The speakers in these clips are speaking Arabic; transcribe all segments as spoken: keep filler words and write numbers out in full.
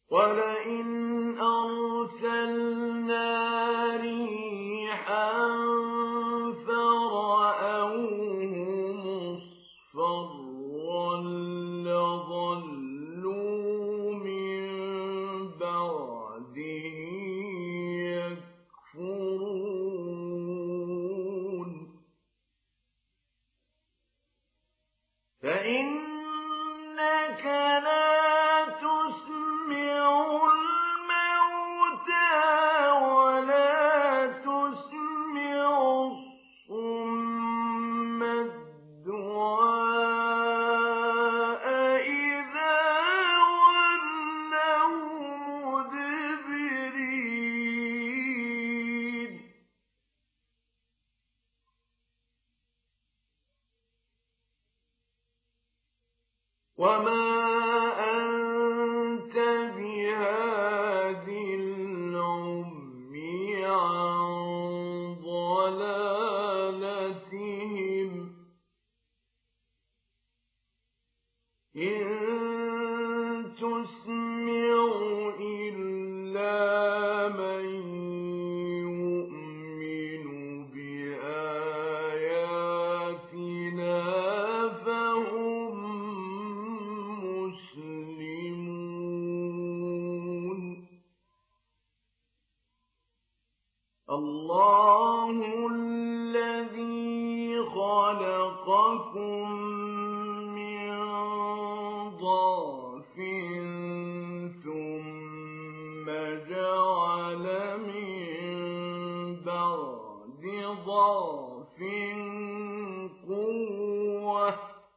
وَلَئِنْ أَرْسَلْنَا رِيحًا فَرَأَوْهُ مُصْفَرًّا لَّظَلُّوا مِن بَعْدِهِ يَكْفُرُونَ فَإِنَّكَ لَا تُسْمِعُ الْمَوْتَىٰ وَلَا تُسْمِعُ الصُّمَّ الدُّعَاءَ إِذَا وَلَّوْا مُدْبِرِينَ وَمَا أَنتَ بِهَادِ الْعُمْيِ عَن ضَلَالَتِهِمْ ۖ إِن تُسْمِعُ إِلَّا مَن يُؤْمِنُ بِآيَاتِنَا فَهُم مُّسْلِمُونَ اللَّهُ الَّذِي خَلَقَكُم مِّن ضَعْفٍ ثُمَّ جَعَلَ مِن بَعْدِ ضَعْفٍ قُوَّةً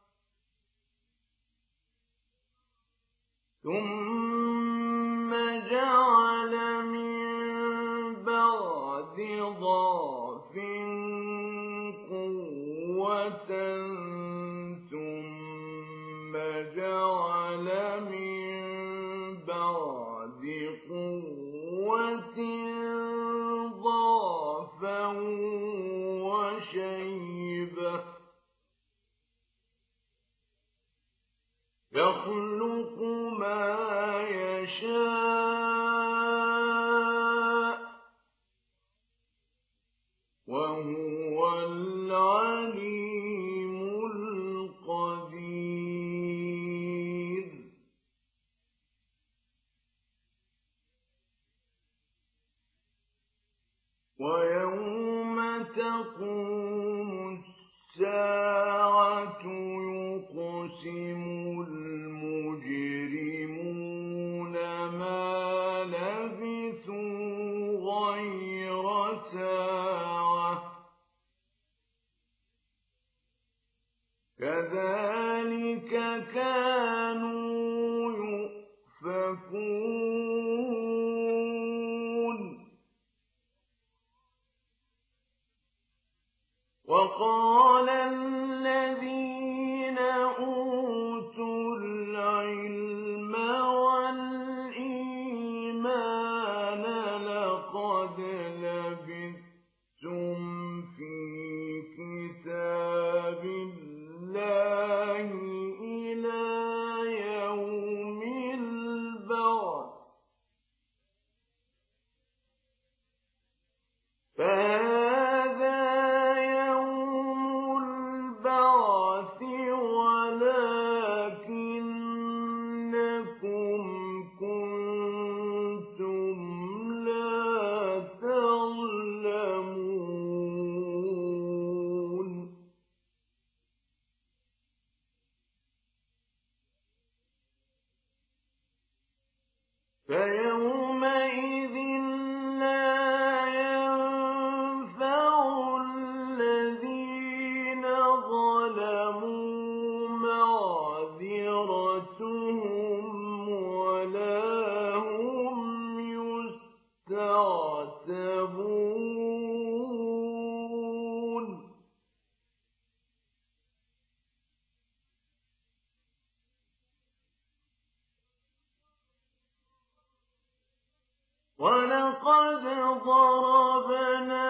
ثُمَّ جَعَلَ مِن بَعْدِ ضَعْفٍ قُوَّةً ثُمَّ جَعَلَ مِن بَعْدِ قُوَّةٍ ضَعْفًا وَشَيْبَةً ۚ يَخْلُقُ مَا يَشَاءُ ۖ وَهُوَ الْعَلِيمُ الْقَدِيرُ وَيَوْمَ تَقُومُ السَّاعَةُ يُقْسِمُ الْمُجْرِمُونَ مَا لَبِثُوا غَيْرَ سَاعَةٍ ۚ كَذَٰلِكَ كَانُوا يُؤْفَكُونَ وَقَالَ الَّذِينَ أُوتُوا الْعِلْمَ وَالْإِيمَانَ لَقَدْ لَبِثْتُمْ فِي كِتَابِ اللَّهِ إِلَىٰ يَوْمِ الْبَعْثِ ۖ فَهَٰذَا يَوْمُ الْبَعْثِ وَلَٰكِنَّكُمْ كُنتُمْ لَا تَعْلَمُونَ فَيَوْمَئِذٍ لَّا يَنفَعُ الَّذِينَ ظَلَمُوا مَعْذِرَتُهُمْ وَلَا هُمْ يُسْتَعْتَبُونَ وَلَقَدْ ضَرَبْنَا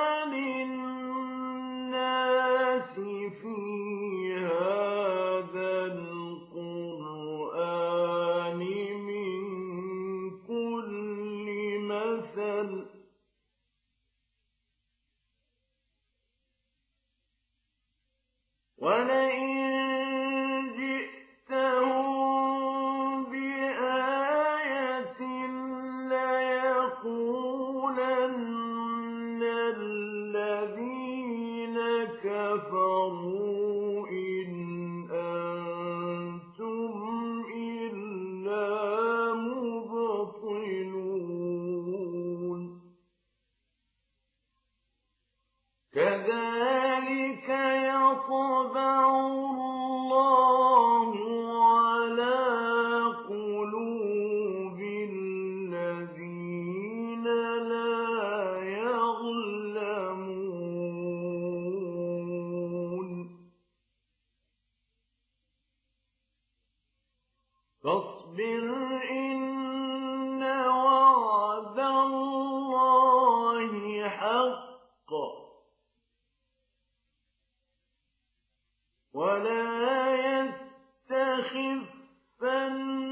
لِلنَّاسِ فِي هَٰذَا الْقُرْآنِ مِن فاصبر إن وعد الله حق ولا يستخفنك